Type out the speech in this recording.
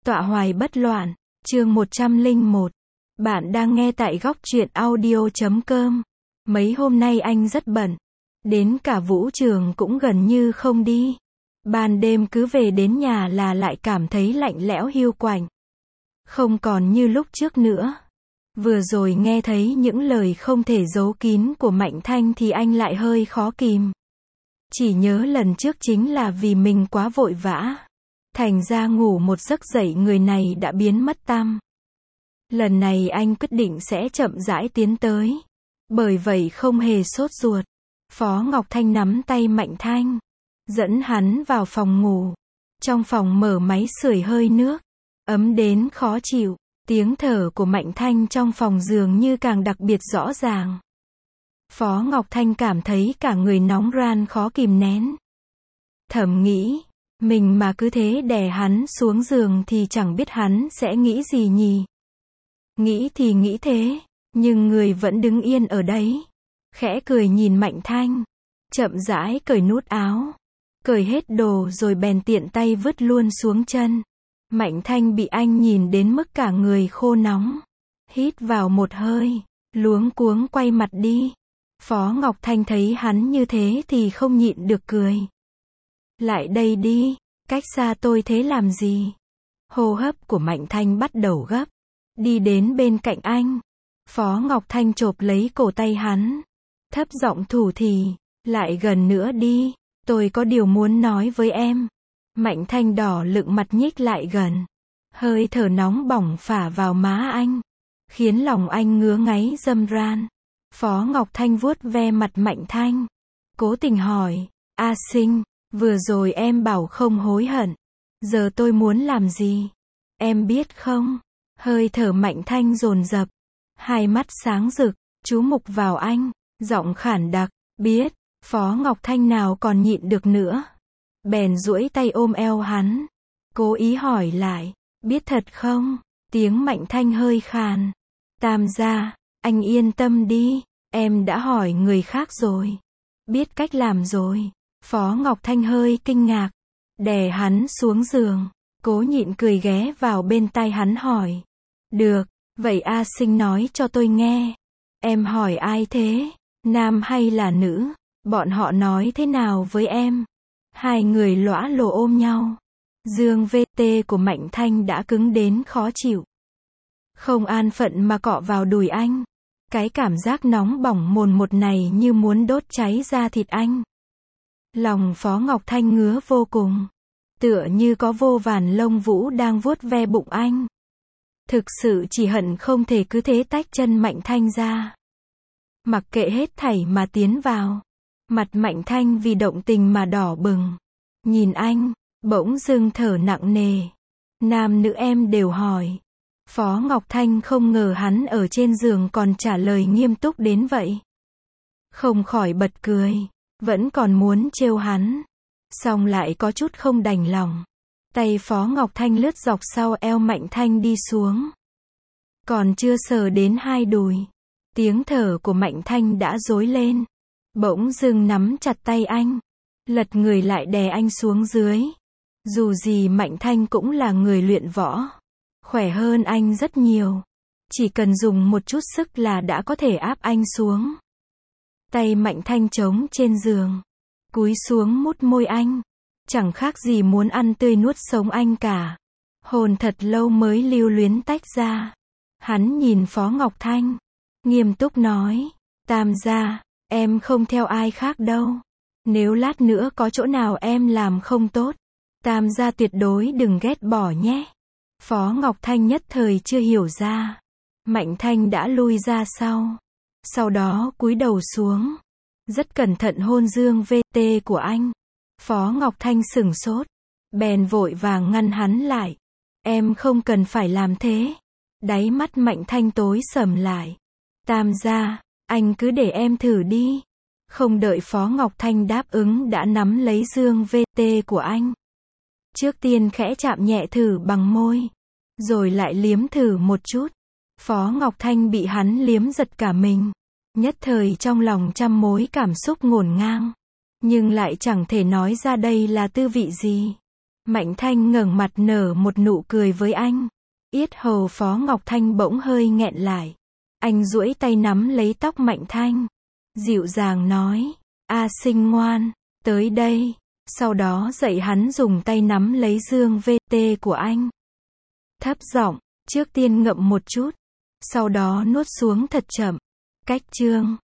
Tọa hoài bất loạn, chương 101. Bạn đang nghe tại góc truyện audio.com. Mấy hôm nay anh rất bận. Đến cả vũ trường cũng gần như không đi. Ban đêm cứ về đến nhà là lại cảm thấy lạnh lẽo hiu quạnh. Không còn như lúc trước nữa. Vừa rồi nghe thấy những lời không thể giấu kín của Mạnh Thanh thì anh lại hơi khó kìm. Chỉ nhớ lần trước chính là vì mình quá vội vã. Thành ra ngủ một giấc dậy người này đã biến mất tăm. Lần này anh quyết định sẽ chậm rãi tiến tới. Bởi vậy không hề sốt ruột. Phó Ngọc Thanh nắm tay Mạnh Thanh, dẫn hắn vào phòng ngủ. Trong phòng mở máy sưởi hơi nước, ấm đến khó chịu. Tiếng thở của Mạnh Thanh trong phòng dường như càng đặc biệt rõ ràng. Phó Ngọc Thanh cảm thấy cả người nóng ran khó kìm nén. Thầm nghĩ, mình mà cứ thế đè hắn xuống giường thì chẳng biết hắn sẽ nghĩ gì nhỉ. Nghĩ thì nghĩ thế, nhưng người vẫn đứng yên ở đấy. Khẽ cười nhìn Mạnh Thanh, chậm rãi cởi nút áo, cởi hết đồ rồi bèn tiện tay vứt luôn xuống chân. Mạnh Thanh bị anh nhìn đến mức cả người khô nóng. Hít vào một hơi, luống cuống quay mặt đi. Phó Ngọc Thanh thấy hắn như thế thì không nhịn được cười. Lại đây đi, cách xa tôi thế làm gì? Hô hấp của Mạnh Thanh bắt đầu gấp. Đi đến bên cạnh anh. Phó Ngọc Thanh chộp lấy cổ tay hắn. Thấp giọng thủ thỉ, lại gần nữa đi, tôi có điều muốn nói với em. Mạnh Thanh đỏ lựng mặt nhích lại gần. Hơi thở nóng bỏng phả vào má anh, khiến lòng anh ngứa ngáy râm ran. Phó Ngọc Thanh vuốt ve mặt Mạnh Thanh, cố tình hỏi, A Sinh, vừa rồi em bảo không hối hận. Giờ tôi muốn làm gì? Em biết không? Hơi thở Mạnh Thanh dồn dập, hai mắt sáng rực, chú mục vào anh, giọng khản đặc, biết. Phó Ngọc Thanh nào còn nhịn được nữa. Bèn duỗi tay ôm eo hắn, cố ý hỏi lại, biết thật không? Tiếng Mạnh Thanh hơi khàn. Tam gia, anh yên tâm đi, em đã hỏi người khác rồi. Biết cách làm rồi. Phó Ngọc Thanh hơi kinh ngạc, đè hắn xuống giường, cố nhịn cười ghé vào bên tai hắn hỏi. Được, vậy A Sinh nói cho tôi nghe. Em hỏi ai thế? Nam hay là nữ? Bọn họ nói thế nào với em? Hai người lõa lồ ôm nhau. Dương VT của Mạnh Thanh đã cứng đến khó chịu. Không an phận mà cọ vào đùi anh. Cái cảm giác nóng bỏng mồn một này như muốn đốt cháy da thịt anh. Lòng Phó Ngọc Thanh ngứa vô cùng. Tựa như có vô vàn lông vũ đang vuốt ve bụng anh. Thực sự chỉ hận không thể cứ thế tách chân Mạnh Thanh ra. Mặc kệ hết thảy mà tiến vào. Mặt Mạnh Thanh vì động tình mà đỏ bừng. Nhìn anh, bỗng dưng thở nặng nề. Nam nữ em đều hỏi. Phó Ngọc Thanh không ngờ hắn ở trên giường còn trả lời nghiêm túc đến vậy. Không khỏi bật cười. Vẫn còn muốn trêu hắn. Xong lại có chút không đành lòng. Tay Phó Ngọc Thanh lướt dọc sau eo Mạnh Thanh đi xuống. Còn chưa sờ đến hai đùi. Tiếng thở của Mạnh Thanh đã rối lên. Bỗng dưng nắm chặt tay anh. Lật người lại đè anh xuống dưới. Dù gì Mạnh Thanh cũng là người luyện võ. Khỏe hơn anh rất nhiều. Chỉ cần dùng một chút sức là đã có thể áp anh xuống. Tay Mạnh Thanh trống trên giường. Cúi xuống mút môi anh. Chẳng khác gì muốn ăn tươi nuốt sống anh cả. Hồn thật lâu mới lưu luyến tách ra. Hắn nhìn Phó Ngọc Thanh. Nghiêm túc nói. Tam gia, em không theo ai khác đâu. Nếu lát nữa có chỗ nào em làm không tốt, tam gia tuyệt đối đừng ghét bỏ nhé. Phó Ngọc Thanh nhất thời chưa hiểu ra. Mạnh Thanh đã lui ra sau. Sau đó cúi đầu xuống. Rất cẩn thận hôn Dương VT của anh. Phó Ngọc Thanh sửng sốt. Bèn vội vàng ngăn hắn lại. Em không cần phải làm thế. Đáy mắt Mạnh Thanh tối sầm lại. Tam gia, anh cứ để em thử đi. Không đợi Phó Ngọc Thanh đáp ứng đã nắm lấy Dương VT của anh. Trước tiên khẽ chạm nhẹ thử bằng môi. Rồi lại liếm thử một chút. Phó Ngọc Thanh bị hắn liếm giật cả mình. Nhất thời trong lòng trăm mối cảm xúc ngổn ngang. Nhưng lại chẳng thể nói ra đây là tư vị gì. Mạnh Thanh ngẩng mặt nở một nụ cười với anh. Yết hầu Phó Ngọc Thanh bỗng hơi nghẹn lại. Anh duỗi tay nắm lấy tóc Mạnh Thanh. Dịu dàng nói, A Sinh ngoan, tới đây. Sau đó dạy hắn dùng tay nắm lấy dương VT của anh. Thấp giọng, trước tiên ngậm một chút. Sau đó nuốt xuống thật chậm. Cách chương